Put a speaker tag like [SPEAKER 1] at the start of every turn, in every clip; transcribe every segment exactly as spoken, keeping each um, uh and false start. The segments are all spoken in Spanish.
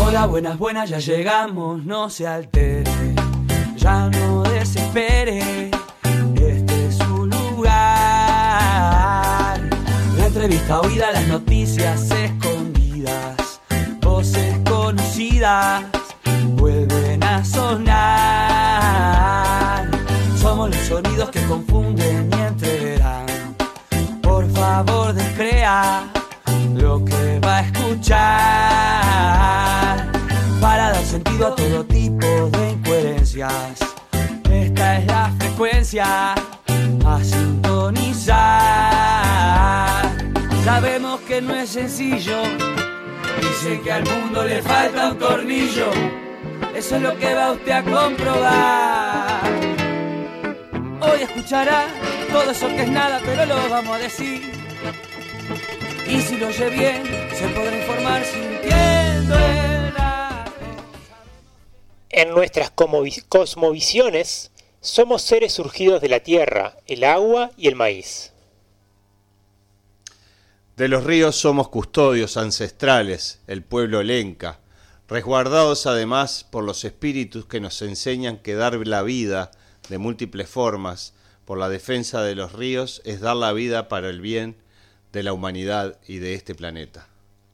[SPEAKER 1] Hola, buenas, buenas, ya llegamos, no se altere, ya no desespere, este es su lugar. La entrevista oída, las noticias escondidas, voces conocidas vuelven a sonar. Somos los sonidos que confunden y entreverán. Por favor, descrea lo que va a escuchar para dar sentido a todo tipo de incoherencias. Esta es la frecuencia a sintonizar. Sabemos que no es sencillo, dice que al mundo le falta un tornillo. Eso es lo que va usted a comprobar. Hoy escuchará todo eso que es nada, pero lo vamos a decir. Y si lo oye bien, se podrá informar sintiendo el radio.
[SPEAKER 2] En nuestras cosmovisiones, somos seres surgidos de la tierra, el agua y el maíz.
[SPEAKER 3] De los ríos somos custodios ancestrales, el pueblo lenca, resguardados además por los espíritus que nos enseñan que dar la vida de múltiples formas por la defensa de los ríos es dar la vida para el bien de la humanidad y de este planeta.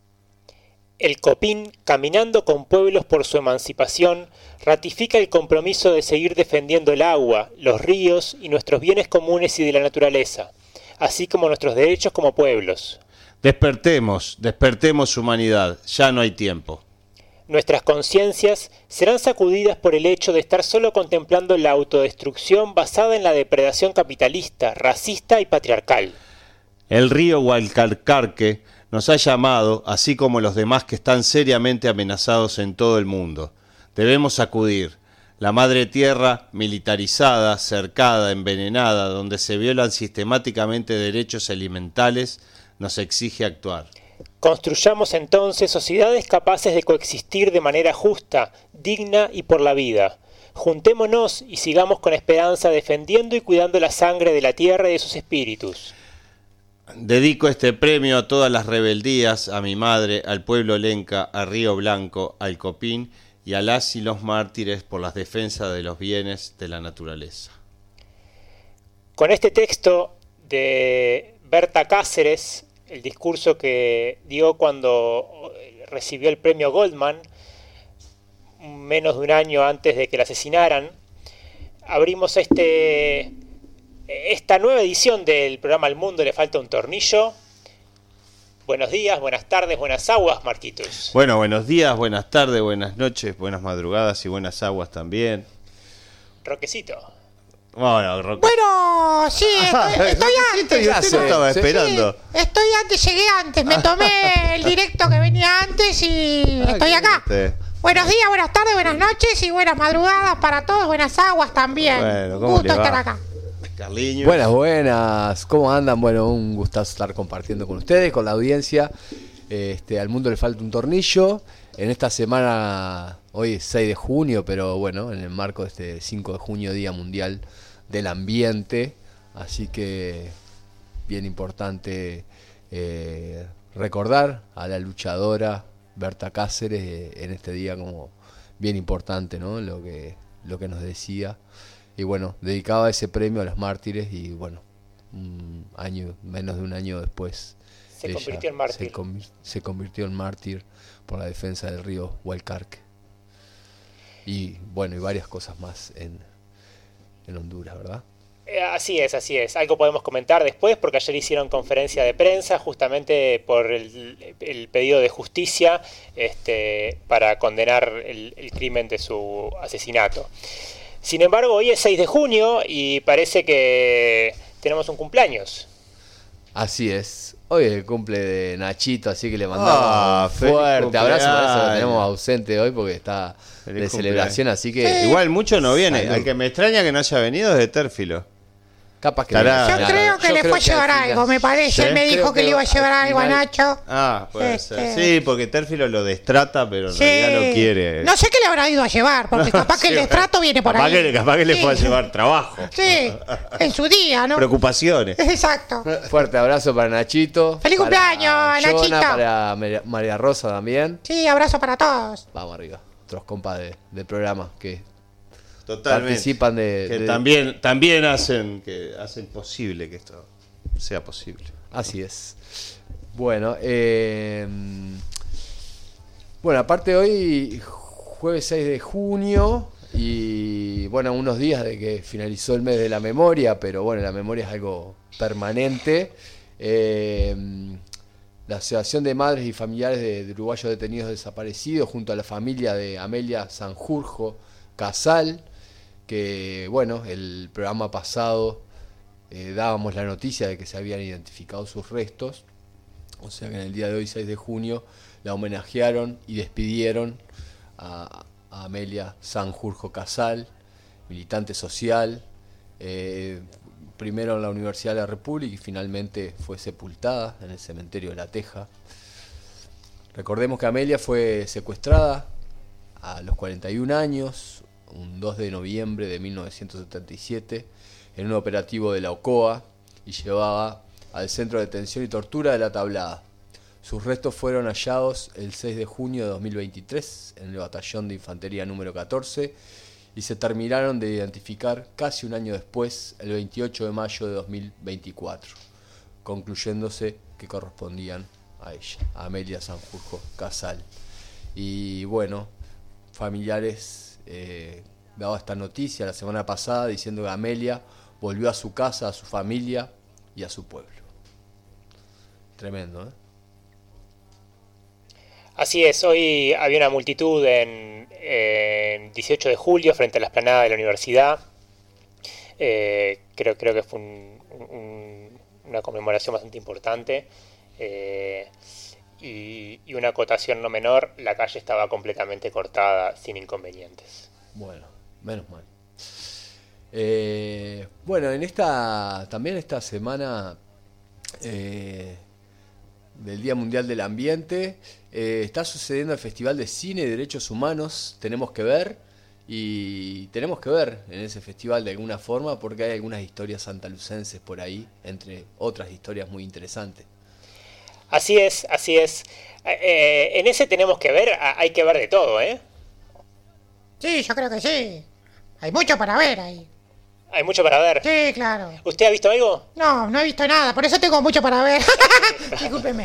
[SPEAKER 2] El Copín, caminando con pueblos por su emancipación, ratifica el compromiso de seguir defendiendo el agua, los ríos y nuestros bienes comunes y de la naturaleza, así como nuestros derechos como pueblos.
[SPEAKER 3] Despertemos, despertemos humanidad, ya no hay tiempo.
[SPEAKER 2] Nuestras conciencias serán sacudidas por el hecho de estar solo contemplando la autodestrucción basada en la depredación capitalista, racista y patriarcal.
[SPEAKER 3] El río Hualcarcarque nos ha llamado, así como los demás que están seriamente amenazados en todo el mundo. Debemos acudir. La madre tierra, militarizada, cercada, envenenada, donde se violan sistemáticamente derechos elementales, nos exige actuar.
[SPEAKER 2] Construyamos entonces sociedades capaces de coexistir de manera justa, digna y por la vida. Juntémonos y sigamos con esperanza defendiendo y cuidando la sangre de la tierra y de sus espíritus.
[SPEAKER 3] Dedico este premio a todas las rebeldías, a mi madre, al pueblo lenca, a Río Blanco, al Copín y a las y los mártires por las defensas de los bienes de la naturaleza.
[SPEAKER 2] Con este texto de Berta Cáceres, el discurso que dio cuando recibió el premio Goldman, menos de un año antes de que la asesinaran, abrimos este, esta nueva edición del programa Al Mundo le falta un tornillo. Buenos días, buenas tardes, buenas aguas, Marquitos.
[SPEAKER 3] Bueno, buenos días, buenas tardes, buenas noches, buenas madrugadas y buenas aguas también.
[SPEAKER 2] Roquecito.
[SPEAKER 3] Bueno, Roque.
[SPEAKER 4] Bueno, sí, estoy, estoy antes.
[SPEAKER 3] Yo usted no estaba
[SPEAKER 4] Sí,
[SPEAKER 3] esperando.
[SPEAKER 4] estoy antes, llegué antes, me tomé el directo que venía antes y
[SPEAKER 3] Ah,
[SPEAKER 4] estoy acá.
[SPEAKER 3] usted?
[SPEAKER 4] Buenos días, buenas tardes, buenas noches y buenas madrugadas para todos, buenas aguas también.
[SPEAKER 3] Bueno,
[SPEAKER 4] un
[SPEAKER 3] ¿cómo
[SPEAKER 4] gusto
[SPEAKER 3] le va?
[SPEAKER 4] estar acá.
[SPEAKER 3] Carliños.
[SPEAKER 5] Buenas, buenas. ¿Cómo andan? Bueno, un gustazo estar compartiendo con ustedes, con la audiencia. Este, al mundo le falta un tornillo. En esta semana, hoy es seis de junio, pero bueno, en el marco de este cinco de junio, Día Mundial del Ambiente. Así que bien importante eh, recordar a la luchadora Berta Cáceres eh, en este día como bien importante, ¿no? Lo que, lo que nos decía. Y bueno, dedicaba ese premio a los mártires y bueno, un año, menos de un año después
[SPEAKER 2] Se
[SPEAKER 5] ella
[SPEAKER 2] convirtió en mártir.
[SPEAKER 5] Se, conv- se convirtió en mártir por la defensa del río Hualcarque. Y bueno, y varias cosas más en, en Honduras, ¿verdad?
[SPEAKER 2] Eh, Así es, así es. Algo podemos comentar después porque ayer hicieron conferencia de prensa justamente por el, el pedido de justicia este, para condenar el, el crimen de su asesinato. Sin embargo, hoy es seis de junio y parece que tenemos un cumpleaños.
[SPEAKER 5] Así es. Hoy es el cumple de Nachito, así que le mandamos
[SPEAKER 3] Ah,
[SPEAKER 5] un
[SPEAKER 3] feliz
[SPEAKER 5] fuerte abrazo. Por eso lo
[SPEAKER 3] cumpleaños.
[SPEAKER 5] tenemos ausente hoy porque está
[SPEAKER 3] Feliz
[SPEAKER 5] de celebración, así que...
[SPEAKER 3] Igual mucho no viene.
[SPEAKER 5] Salud.
[SPEAKER 3] Al que me extraña que no haya venido es de Térfilo.
[SPEAKER 5] Capaz que
[SPEAKER 3] Estará-
[SPEAKER 4] Yo
[SPEAKER 3] Claro,
[SPEAKER 4] creo que
[SPEAKER 5] yo
[SPEAKER 4] le
[SPEAKER 5] creo
[SPEAKER 4] fue a
[SPEAKER 5] que al
[SPEAKER 4] llevar
[SPEAKER 5] final-
[SPEAKER 4] algo, me parece.
[SPEAKER 3] ¿Sí?
[SPEAKER 4] Él me
[SPEAKER 5] Creo
[SPEAKER 4] dijo que
[SPEAKER 5] que
[SPEAKER 4] le iba a
[SPEAKER 5] al
[SPEAKER 4] llevar algo a
[SPEAKER 5] final-
[SPEAKER 4] Nacho.
[SPEAKER 3] Ah, puede
[SPEAKER 4] Este-
[SPEAKER 3] ser. Sí, porque Térfilo lo destrata, pero en realidad no quiere.
[SPEAKER 4] No sé qué le habrá ido a llevar, porque capaz que el
[SPEAKER 3] Sí,
[SPEAKER 4] destrato viene por
[SPEAKER 3] capaz
[SPEAKER 4] ahí.
[SPEAKER 3] Que, capaz que le
[SPEAKER 4] Sí.
[SPEAKER 3] fue a llevar trabajo.
[SPEAKER 4] Sí, en su día, ¿no?
[SPEAKER 3] Preocupaciones.
[SPEAKER 4] Exacto.
[SPEAKER 5] Fuerte abrazo para Nachito.
[SPEAKER 4] ¡Feliz
[SPEAKER 5] para
[SPEAKER 4] cumpleaños,
[SPEAKER 5] Jonah,
[SPEAKER 4] Nachito!
[SPEAKER 5] Para María- María Rosa también.
[SPEAKER 4] Sí, abrazo para todos.
[SPEAKER 5] Vamos arriba. Otros compas de- del programa que
[SPEAKER 3] Totalmente.
[SPEAKER 5] participan de-
[SPEAKER 3] Que
[SPEAKER 5] de-
[SPEAKER 3] también, también hacen, que hacen posible que esto sea posible.
[SPEAKER 5] Así es. Bueno, eh, bueno, aparte hoy, jueves seis de junio, y bueno, unos días de que finalizó el mes de la memoria, pero bueno, la memoria es algo permanente. Eh, la Asociación de Madres y Familiares de, de Uruguayos Detenidos Desaparecidos, junto a la familia de Amelia Sanjurjo Casal, que bueno, el programa pasado eh, dábamos la noticia de que se habían identificado sus restos, o sea que en el día de hoy, seis de junio, la homenajearon y despidieron a, a Amelia Sanjurjo Casal, militante social, eh, primero en la Universidad de la República y finalmente fue sepultada en el cementerio de La Teja. Recordemos que Amelia fue secuestrada a los cuarenta y un años, un dos de noviembre de mil novecientos setenta y siete, en un operativo de la OCOA, y llevaba al Centro de Detención y Tortura de La Tablada. Sus restos fueron hallados el seis de junio de dos mil veintitrés en el batallón de infantería número catorce y se terminaron de identificar casi un año después, el veintiocho de mayo de dos mil veinticuatro, concluyéndose que correspondían a ella, a Amelia Sanjurjo Casal. Y bueno, familiares eh, daba esta noticia la semana pasada diciendo que Amelia volvió a su casa, a su familia y a su pueblo. Tremendo, ¿eh?
[SPEAKER 2] Así es, hoy había una multitud en, en dieciocho de julio frente a la explanada de la universidad. Eh, creo, creo que fue un, un, una conmemoración bastante importante. Eh, y, y una acotación no menor, la calle estaba completamente cortada sin inconvenientes.
[SPEAKER 5] Bueno, menos mal. Eh, bueno, en esta también esta semana eh, del Día Mundial del Ambiente eh, está sucediendo el Festival de Cine y Derechos Humanos. Tenemos que ver y tenemos que ver en ese festival de alguna forma porque hay algunas historias santalucenses por ahí, entre otras historias muy interesantes.
[SPEAKER 2] Así es, así es. Eh, en ese tenemos que ver, hay que ver de todo, ¿eh?
[SPEAKER 4] Sí, yo creo que sí. Hay mucho para ver ahí.
[SPEAKER 2] Hay mucho para ver.
[SPEAKER 4] Sí, claro.
[SPEAKER 2] ¿Usted ha visto algo?
[SPEAKER 4] No, no he visto nada, por eso tengo mucho para ver. Discúlpeme.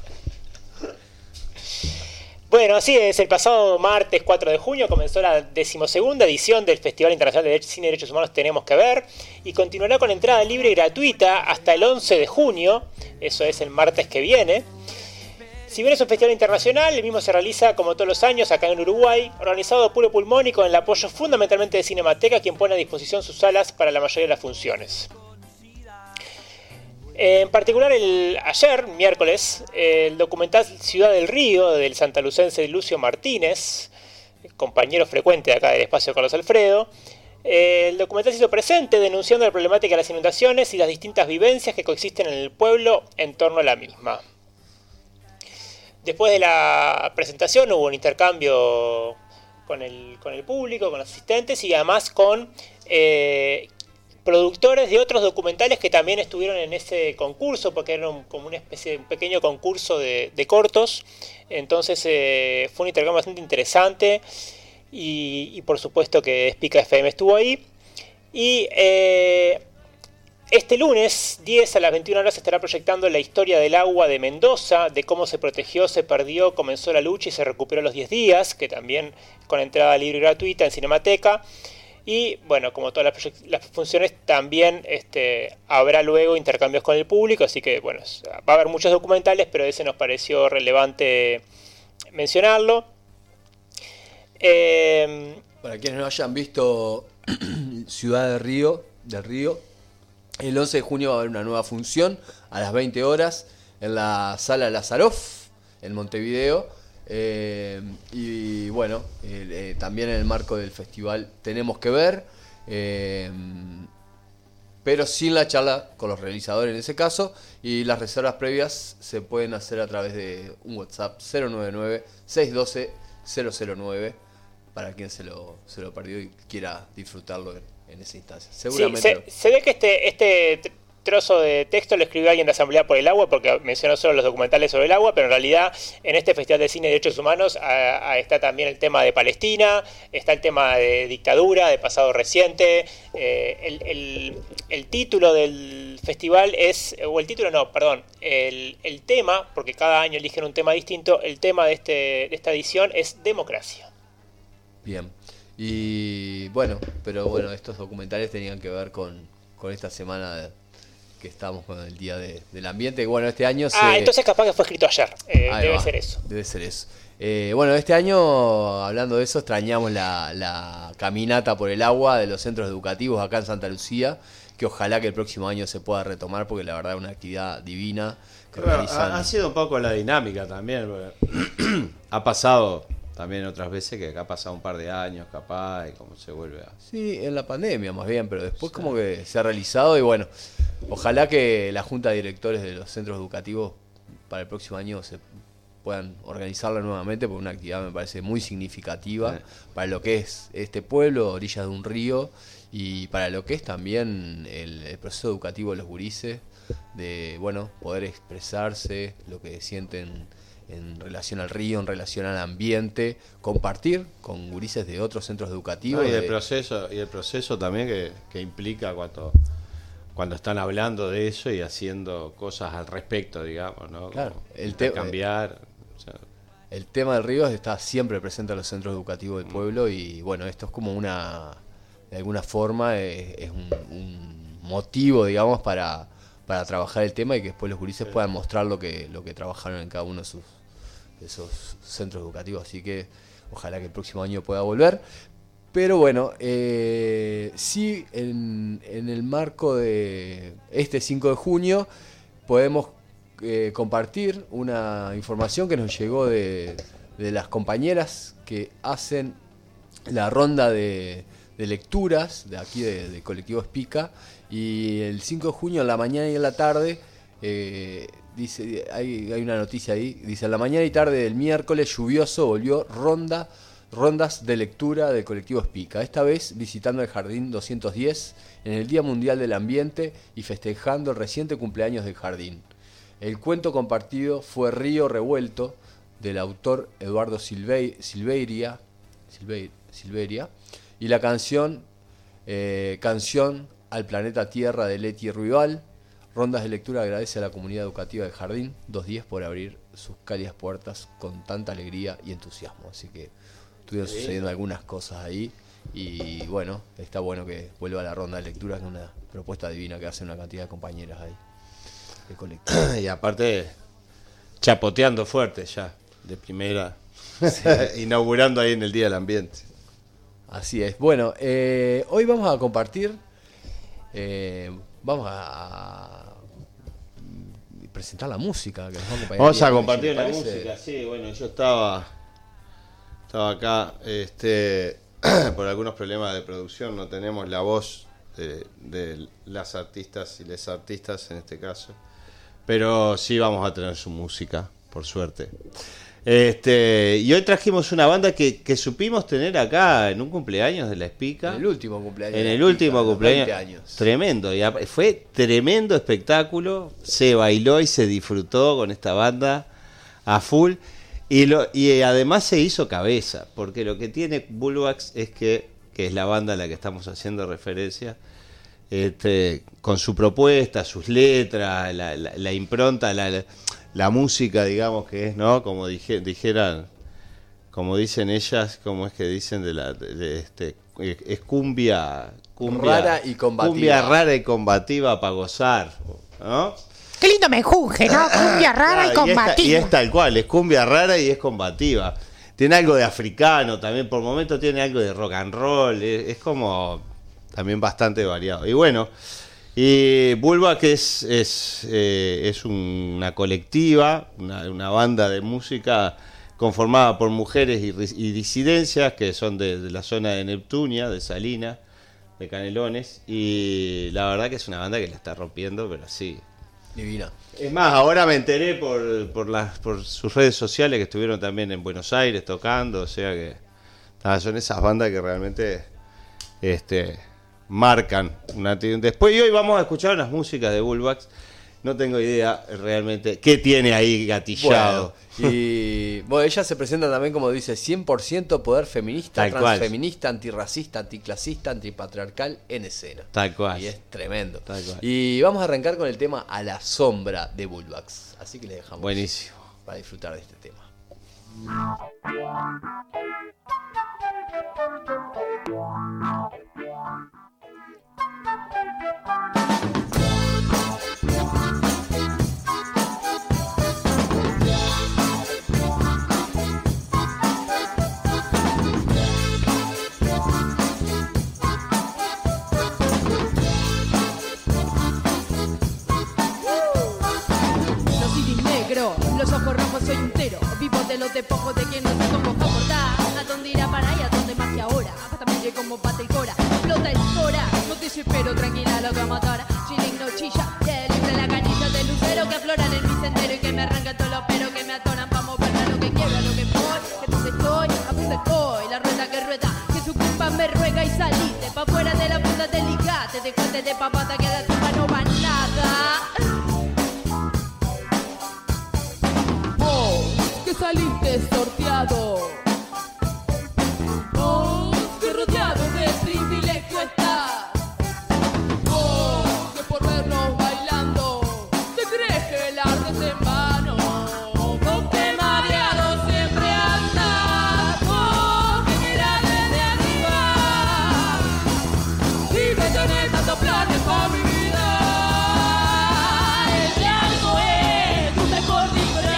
[SPEAKER 2] Bueno, así es, el pasado martes cuatro de junio comenzó la decimosegunda edición del Festival Internacional de Cine y Derechos Humanos Tenemos que Ver y continuará con entrada libre y gratuita hasta el once de junio, eso es el martes que viene. Si bien es un festival internacional, el mismo se realiza como todos los años acá en Uruguay, organizado a puro pulmón y con el apoyo fundamentalmente de Cinemateca, quien pone a disposición sus salas para la mayoría de las funciones. En particular, el, ayer, miércoles, el documental Ciudad del Río, del santalucense Lucio Martínez, compañero frecuente de acá del espacio Carlos Alfredo, el documental se hizo presente denunciando la problemática de las inundaciones y las distintas vivencias que coexisten en el pueblo en torno a la misma. Después de la presentación hubo un intercambio con el, con el público, con los asistentes y además con eh, productores de otros documentales que también estuvieron en ese concurso, porque era un, como una especie de un pequeño concurso de, de cortos. Entonces eh, fue un intercambio bastante interesante y, y por supuesto que Espica F M estuvo ahí. Y eh, este lunes, diez a las veintiuna horas, se estará proyectando la historia del agua de Mendoza, de cómo se protegió, se perdió, comenzó la lucha y se recuperó a los diez días, que también con entrada libre y gratuita en Cinemateca. Y bueno, como todas las, las funciones, también este, habrá luego intercambios con el público, así que bueno, va a haber muchos documentales, pero ese nos pareció relevante mencionarlo. Eh,
[SPEAKER 5] Para quienes no hayan visto Ciudad del Río, del Río, el once de junio va a haber una nueva función a las veinte horas en la Sala Lazaroff, en Montevideo. Eh, y bueno, eh, eh, también en el marco del festival Tenemos que Ver. Eh, pero sin la charla con los realizadores en ese caso, y las reservas previas se pueden hacer a través de un WhatsApp cero nueve nueve, seis uno dos, cero cero nueve para quien se lo, se lo perdió y quiera disfrutarlo en, en esa instancia. Seguramente
[SPEAKER 2] sí, se, se ve que este, este trozo de texto lo escribió alguien de Asamblea por el Agua, porque mencionó solo los documentales sobre el agua, pero en realidad en este Festival de Cine y Derechos Humanos a, a, está también el tema de Palestina, está el tema de dictadura, de pasado reciente. Eh, el, el, el título del festival es, o el título no, perdón, el, el tema, porque cada año eligen un tema distinto, el tema de, este, de esta edición es democracia.
[SPEAKER 5] Bien, y bueno, pero bueno, estos documentales tenían que ver con, con esta semana de, que estamos con el Día de, del Ambiente. Bueno, este año se...
[SPEAKER 2] Ah, entonces capaz que fue escrito ayer, eh, debe
[SPEAKER 5] va,
[SPEAKER 2] ser eso.
[SPEAKER 5] Debe ser eso. Eh, bueno, este año, hablando de eso, extrañamos la, la caminata por el agua de los centros educativos acá en Santa Lucía, que ojalá que el próximo año se pueda retomar, porque la verdad es una actividad divina. Que
[SPEAKER 3] Bueno,
[SPEAKER 5] realizan...
[SPEAKER 3] ha, ha sido un poco la dinámica también, porque ha pasado también otras veces que acá ha pasado un par de años capaz y cómo se vuelve a...
[SPEAKER 5] Sí, en la pandemia más bien, pero después sí. Como que se ha realizado y bueno, ojalá que la Junta de Directores de los centros educativos para el próximo año se puedan organizarla nuevamente, porque una actividad me parece muy significativa sí. Para lo que es este pueblo, orillas de un río, y para lo que es también el, el proceso educativo de los gurises, de bueno, poder expresarse lo que sienten en relación al río, en relación al ambiente, compartir con gurises de otros centros educativos.
[SPEAKER 3] No, y, el
[SPEAKER 5] de...
[SPEAKER 3] proceso, y el proceso también que, que implica cuando, cuando están hablando de eso y haciendo cosas al respecto, digamos, ¿no?
[SPEAKER 5] Claro,
[SPEAKER 3] Como
[SPEAKER 5] el te...
[SPEAKER 3] cambiar. O sea...
[SPEAKER 5] El tema del río está siempre presente en los centros educativos del pueblo y bueno, esto es como una, de alguna forma, es, es un, un motivo, digamos, para... para trabajar el tema y que después los gurises puedan mostrar lo que lo que trabajaron en cada uno de, sus, de esos centros educativos. Así que ojalá que el próximo año pueda volver. Pero bueno, eh, sí, en, en el marco de este cinco de junio podemos eh, compartir una información que nos llegó de, de las compañeras que hacen la ronda de, de lecturas de aquí de, de Colectivo Espica. Y el cinco de junio, en la mañana y en la tarde, eh, dice hay, hay una noticia ahí, dice, en la mañana y tarde del miércoles lluvioso volvió ronda, rondas de lectura del Colectivo Espica, esta vez visitando el Jardín doscientos diez en el Día Mundial del Ambiente y festejando el reciente cumpleaños del jardín. El cuento compartido fue Río Revuelto, del autor Eduardo Silve, Silveria, Silve, Silveria, y la canción, eh, canción al planeta Tierra de Leti Ruibal. Rondas de lectura agradece a la comunidad educativa del Jardín doscientos diez por abrir sus cálidas puertas con tanta alegría y entusiasmo. Así que estuvieron sí. sucediendo algunas cosas ahí y bueno, está bueno que vuelva a la ronda de lectura, que es una propuesta divina que hace una cantidad de compañeras ahí de colectivo.
[SPEAKER 3] Y aparte chapoteando fuerte ya, de primera, sí. Inaugurando ahí en el Día del Ambiente.
[SPEAKER 5] Así es. Bueno, eh, hoy vamos a compartir Eh, vamos a presentar la música que nos va a acompañar.
[SPEAKER 3] Vamos a compartir la música, sí, bueno, yo estaba estaba acá este por algunos problemas de producción, no tenemos la voz de, de las artistas y les artistas en este caso, pero sí vamos a tener su música, por suerte. Este, y hoy trajimos una banda que, que supimos tener acá en un cumpleaños de la Espica.
[SPEAKER 5] En el último cumpleaños.
[SPEAKER 3] En el último cumpleaños. veinte años. Tremendo. Y fue tremendo espectáculo. Se bailó y se disfrutó con esta banda a full. Y, lo, y además se hizo cabeza. Porque lo que tiene Bullwax es que, que es la banda a la que estamos haciendo referencia, este, con su propuesta, sus letras, la, la, la impronta, la, la la música, digamos que es, ¿no? Como dije, dijeran, como dicen ellas, como es que dicen de la, de, de este, es cumbia, cumbia
[SPEAKER 5] rara y combativa,
[SPEAKER 3] cumbia rara y combativa para gozar, ¿no?
[SPEAKER 4] Qué lindo menjunje, ¿no? Cumbia rara
[SPEAKER 3] ah,
[SPEAKER 4] y combativa.
[SPEAKER 3] Y es, y es tal cual, es cumbia rara y es combativa. Tiene algo de africano también, por momentos tiene algo de rock and roll, es, es como también bastante variado. Y bueno. Y Bullwax que es es, eh, es una colectiva, una, una banda de música conformada por mujeres y, y disidencias que son de, de la zona de Neptunia, de Salinas, de Canelones. Y la verdad que es una banda que la está rompiendo, pero sí.
[SPEAKER 5] Divina.
[SPEAKER 3] Es más, ahora me enteré por, por, las, por sus redes sociales que estuvieron también en Buenos Aires tocando. O sea que nada, son esas bandas que realmente este, marcan una. Después, y hoy vamos a escuchar unas músicas de Bullwax. No tengo idea realmente qué tiene ahí gatillado.
[SPEAKER 5] Bueno, y bueno, ella se presenta también, como dice, cien por ciento poder feminista,
[SPEAKER 3] Tal cual.
[SPEAKER 5] transfeminista, antirracista, anticlasista, antipatriarcal en escena.
[SPEAKER 3] Tal cual.
[SPEAKER 5] Y es tremendo.
[SPEAKER 3] Tal cual.
[SPEAKER 5] Y vamos a arrancar con el tema A la sombra de Bullwax. Así que le dejamos
[SPEAKER 3] Buenísimo.
[SPEAKER 5] para disfrutar de este tema.
[SPEAKER 6] Los ojos rojos soy un tero, vivo de los despojos de quien no se convoca por dar. ¿A dónde irá para allá? ¿A dónde más que ahora? También como pata y cora, explota el cora. No te desespero, tranquila, lo que va a matar. Chilling no chilla, que libre la canilla de lucero que afloran en mi sendero y que me arrancan todos los peros que me atoran pa' moverme a lo que quiero, a lo que voy. Que donde estoy, a punto estoy, la rueda que rueda, que su culpa me ruega y salite pa' fuera de la punta del ligate. Dejate de papata que a la tumba no va nada. Saliste sorteado, oh, que rodeado de privilegio estás, oh, que por vernos bailando te crees que el arte es en vano, oh, que mareado siempre andas, oh, que miras desde arriba y que tenés tantos planes para mi vida, el blanco es tu mejor disfraz.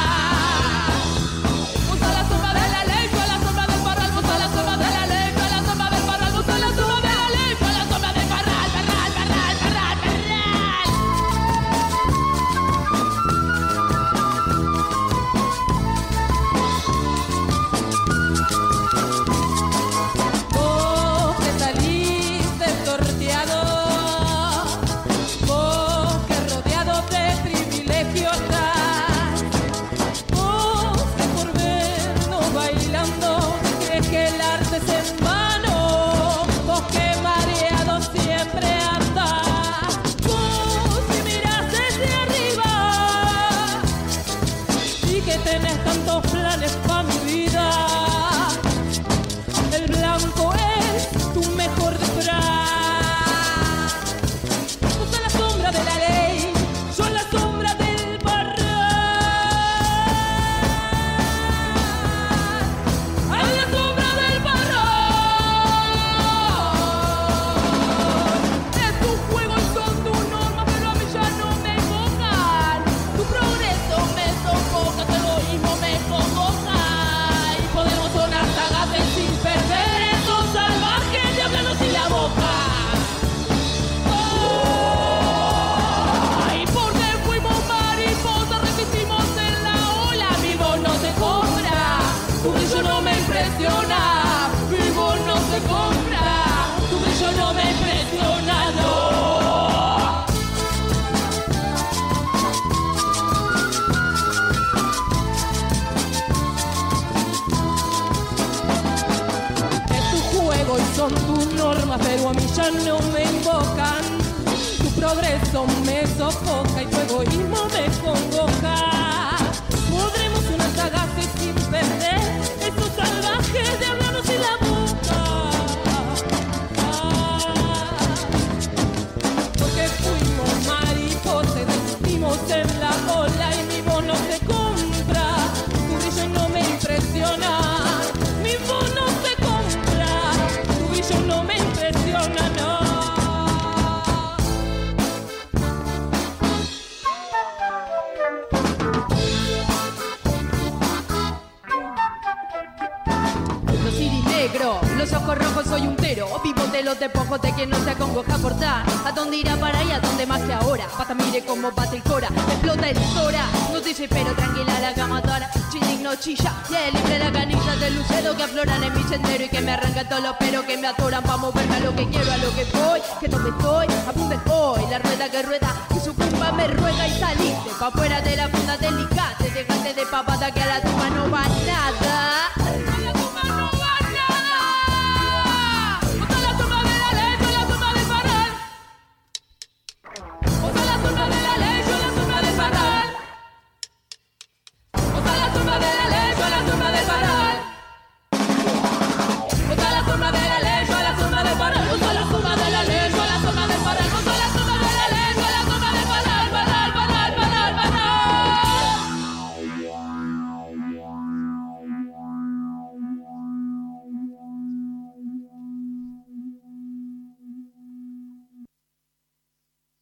[SPEAKER 6] Pero a mí ya no me invocan, tu progreso me sofoca y tu egoísmo me congoja. Podremos una sagaz sin perder esos salvajes de hablarnos sin la boca. Ah, porque fuimos mariposas, desistimos en la ola y mi voz no se compra, tu brillo no me impresiona, mi voz no se compra, tu brillo no me impresiona, no. Los iris negros, los ojos rojos, soy un tero, vivo de los despojos de quien no se acongoja por dar. ¿A dónde irá para allá? ¿A dónde más que ahora? Pata mire como bate el cora, explota el tora, no te desespero, tranquila la cama tora, chilling no chilla, y yeah, libre la canilla de de lucero que afloran en mi sendero y que me arrancan todos los peros que me atoran para moverme a lo que quiero, a lo que voy, que donde estoy, a punto estoy, la rueda que rueda